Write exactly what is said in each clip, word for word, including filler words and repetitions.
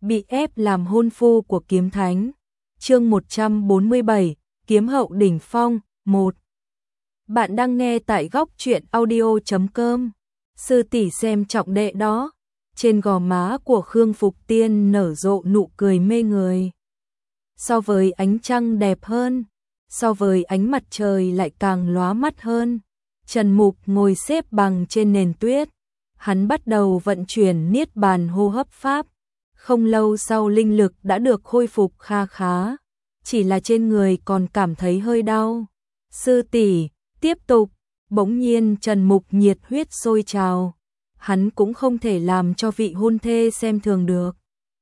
bị ép làm hôn phu của kiếm thánh. Chương một trăm bốn mươi bảy, Kiếm hậu đỉnh phong, một. Bạn đang nghe tại góc truyện audio chấm com. Sư tỷ xem trọng đệ đó. Trên gò má của Khương Phục Tiên nở rộ nụ cười mê người. So với ánh trăng đẹp hơn, so với ánh mặt trời lại càng lóa mắt hơn. Trần Mục ngồi xếp bằng trên nền tuyết. Hắn bắt đầu vận chuyển niết bàn hô hấp pháp. Không lâu sau linh lực đã được khôi phục kha khá. Chỉ là trên người còn cảm thấy hơi đau. Sư tỷ, tiếp tục. Bỗng nhiên Trần Mục nhiệt huyết sôi trào. Hắn cũng không thể làm cho vị hôn thê xem thường được.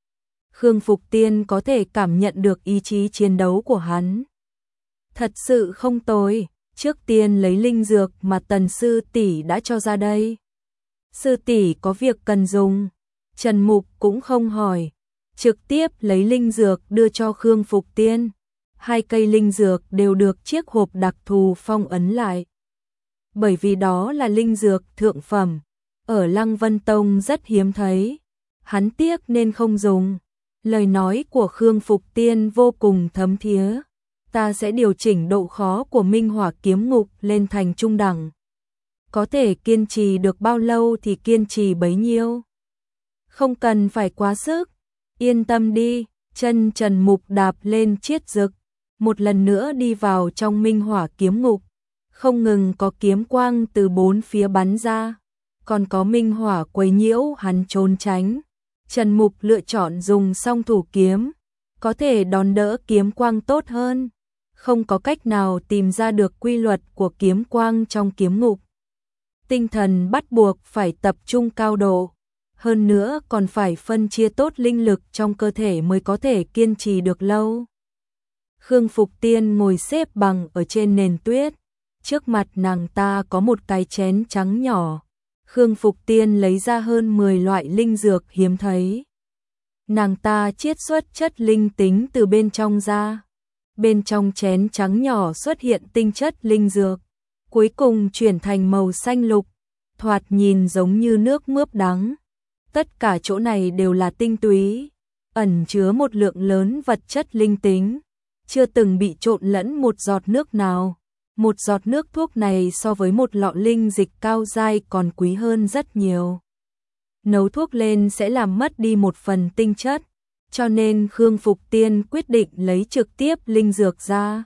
Khương Phục Tiên có thể cảm nhận được ý chí chiến đấu của hắn. Thật sự không tồi, trước tiên lấy linh dược mà Tần sư tỷ đã cho ra đây. Sư tỷ có việc cần dùng. Trần Mục cũng không hỏi, trực tiếp lấy linh dược đưa cho Khương Phục Tiên. Hai cây linh dược đều được chiếc hộp đặc thù phong ấn lại. Bởi vì đó là linh dược thượng phẩm, ở Lăng Vân Tông rất hiếm thấy. Hắn tiếc nên không dùng. Lời nói của Khương Phục Tiên vô cùng thấm thía. Ta sẽ điều chỉnh độ khó của Minh Hỏa kiếm ngục lên thành trung đẳng. Có thể kiên trì được bao lâu thì kiên trì bấy nhiêu. Không cần phải quá sức. Yên tâm đi. Chân Trần Mục đạp lên chiết dực, một lần nữa đi vào trong Minh Hỏa kiếm ngục. Không ngừng có kiếm quang từ bốn phía bắn ra, còn có minh hỏa quấy nhiễu hắn trốn tránh. Trần Mục lựa chọn dùng song thủ kiếm, có thể đón đỡ kiếm quang tốt hơn. Không có cách nào tìm ra được quy luật của kiếm quang trong kiếm ngục. Tinh thần bắt buộc phải tập trung cao độ, hơn nữa còn phải phân chia tốt linh lực trong cơ thể mới có thể kiên trì được lâu. Khương Phục Tiên ngồi xếp bằng ở trên nền tuyết. Trước mặt nàng ta có một cái chén trắng nhỏ. Khương Phục Tiên lấy ra hơn mười loại linh dược hiếm thấy. Nàng ta chiết xuất chất linh tính từ bên trong ra. Bên trong chén trắng nhỏ xuất hiện tinh chất linh dược, cuối cùng chuyển thành màu xanh lục, thoạt nhìn giống như nước mướp đắng. Tất cả chỗ này đều là tinh túy, ẩn chứa một lượng lớn vật chất linh tính, chưa từng bị trộn lẫn một giọt nước nào. Một giọt nước thuốc này so với một lọ linh dịch cao giai còn quý hơn rất nhiều. Nấu thuốc lên sẽ làm mất đi một phần tinh chất, cho nên Khương Phục Tiên quyết định lấy trực tiếp linh dược ra.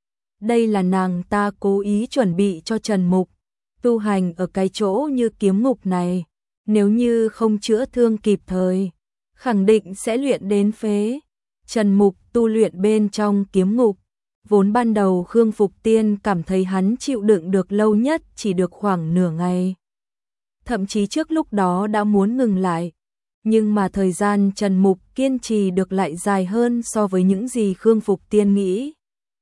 Đây là nàng ta cố ý chuẩn bị cho Trần Mục. Tu hành ở cái chỗ như kiếm ngục này, nếu như không chữa thương kịp thời, khẳng định sẽ luyện đến phế. Trần Mục tu luyện bên trong kiếm ngục. Vốn ban đầu Khương Phục Tiên cảm thấy hắn chịu đựng được lâu nhất chỉ được khoảng nửa ngày. Thậm chí trước lúc đó đã muốn ngừng lại. Nhưng mà thời gian Trần Mục kiên trì được lại dài hơn so với những gì Khương Phục Tiên nghĩ.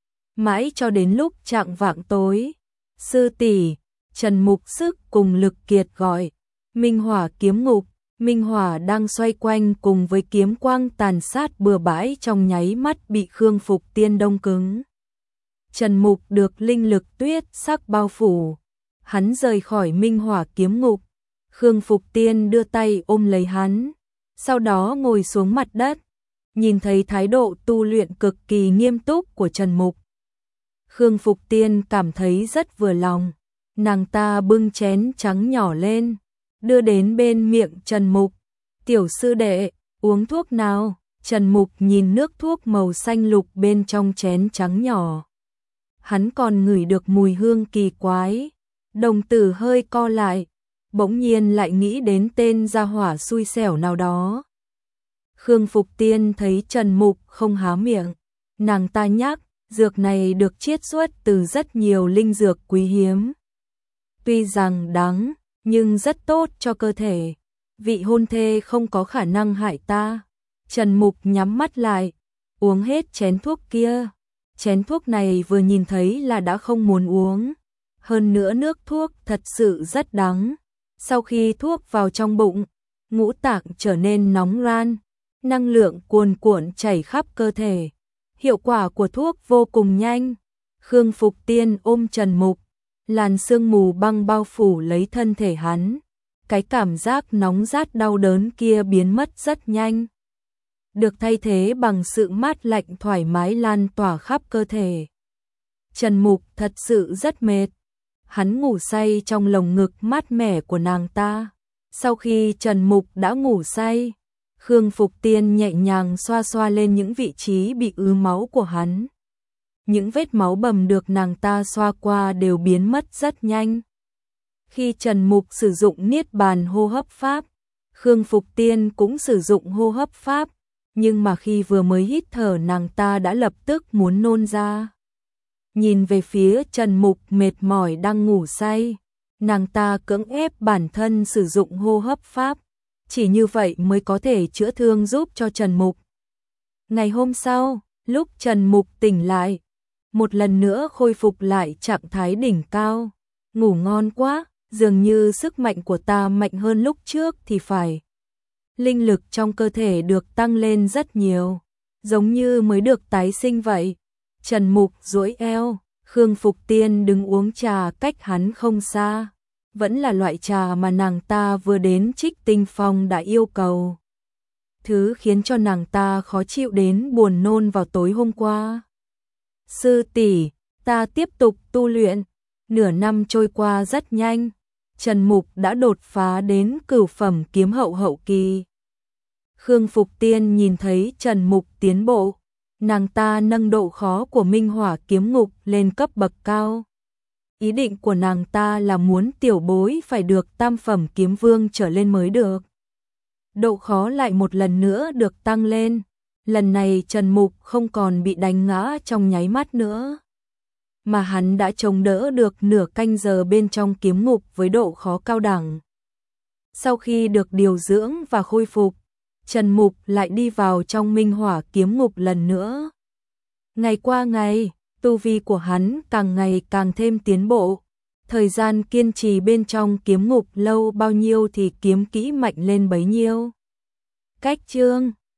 Mãi cho đến lúc chạng vạng tối. Sư tỷ, Trần Mục sức cùng lực kiệt gọi. Minh Hỏa kiếm ngục. Minh Hỏa đang xoay quanh cùng với kiếm quang tàn sát bừa bãi trong nháy mắt bị Khương Phục Tiên đông cứng. Trần Mục được linh lực tuyết sắc bao phủ. Hắn rời khỏi Minh Hỏa kiếm ngục. Khương Phục Tiên đưa tay ôm lấy hắn, sau đó ngồi xuống mặt đất, nhìn thấy thái độ tu luyện cực kỳ nghiêm túc của Trần Mục. Khương Phục Tiên cảm thấy rất vừa lòng. Nàng ta bưng chén trắng nhỏ lên, đưa đến bên miệng Trần Mục. Tiểu sư đệ, uống thuốc nào? Trần Mục nhìn nước thuốc màu xanh lục bên trong chén trắng nhỏ. Hắn còn ngửi được mùi hương kỳ quái. Đồng tử hơi co lại, bỗng nhiên lại nghĩ đến tên gia hỏa xui xẻo nào đó. Khương Phục Tiên thấy Trần Mục không há miệng. Nàng ta nhắc, dược này được chiết xuất từ rất nhiều linh dược quý hiếm. Tuy rằng đắng, nhưng rất tốt cho cơ thể. Vị hôn thê không có khả năng hại ta. Trần Mục nhắm mắt lại, uống hết chén thuốc kia. Chén thuốc này vừa nhìn thấy là đã không muốn uống. Hơn nữa nước thuốc thật sự rất đắng. Sau khi thuốc vào trong bụng, ngũ tạng trở nên nóng ran, năng lượng cuồn cuộn chảy khắp cơ thể. Hiệu quả của thuốc vô cùng nhanh. Khương Phục Tiên ôm Trần Mục, làn sương mù băng bao phủ lấy thân thể hắn. Cái cảm giác nóng rát đau đớn kia biến mất rất nhanh. được thay thế bằng sự mát lạnh thoải mái lan tỏa khắp cơ thể. Trần Mục thật sự rất mệt. Hắn ngủ say trong lồng ngực mát mẻ của nàng ta. Sau khi Trần Mục đã ngủ say, Khương Phục Tiên nhẹ nhàng xoa xoa lên những vị trí bị ứ máu của hắn. Những vết máu bầm được nàng ta xoa qua đều biến mất rất nhanh. Khi Trần Mục sử dụng Niết Bàn hô hấp pháp, Khương Phục Tiên cũng sử dụng hô hấp pháp, nhưng mà khi vừa mới hít thở nàng ta đã lập tức muốn nôn ra. Nhìn về phía Trần Mục mệt mỏi đang ngủ say, nàng ta cưỡng ép bản thân sử dụng hô hấp pháp, chỉ như vậy mới có thể chữa thương giúp cho Trần Mục. Ngày hôm sau, lúc Trần Mục tỉnh lại, một lần nữa khôi phục lại trạng thái đỉnh cao. Ngủ ngon quá, dường như sức mạnh của ta mạnh hơn lúc trước thì phải. Linh lực trong cơ thể được tăng lên rất nhiều, giống như mới được tái sinh vậy. Trần Mục duỗi eo, Khương Phục Tiên đứng uống trà cách hắn không xa. Vẫn là loại trà mà nàng ta vừa đến Trích Tinh Phong đã yêu cầu. Thứ khiến cho nàng ta khó chịu đến buồn nôn vào tối hôm qua. Sư tỷ, ta tiếp tục tu luyện. Nửa năm trôi qua rất nhanh. Trần Mục đã đột phá đến cửu phẩm kiếm hậu hậu kỳ. Khương Phục Tiên nhìn thấy Trần Mục tiến bộ. Nàng ta nâng độ khó của Minh Hỏa kiếm ngục lên cấp bậc cao. Ý định của nàng ta là muốn tiểu bối phải được tam phẩm kiếm vương trở lên mới được. Độ khó lại một lần nữa được tăng lên. Lần này Trần Mục không còn bị đánh ngã trong nháy mắt nữa, mà hắn đã chống đỡ được nửa canh giờ bên trong kiếm ngục với độ khó cao đẳng. Sau khi được điều dưỡng và khôi phục, Trần Mục lại đi vào trong Minh Hỏa kiếm ngục lần nữa. Ngày qua ngày, tu vi của hắn càng ngày càng thêm tiến bộ. Thời gian kiên trì bên trong kiếm ngục lâu bao nhiêu thì kiếm kỹ mạnh lên bấy nhiêu. Cách chương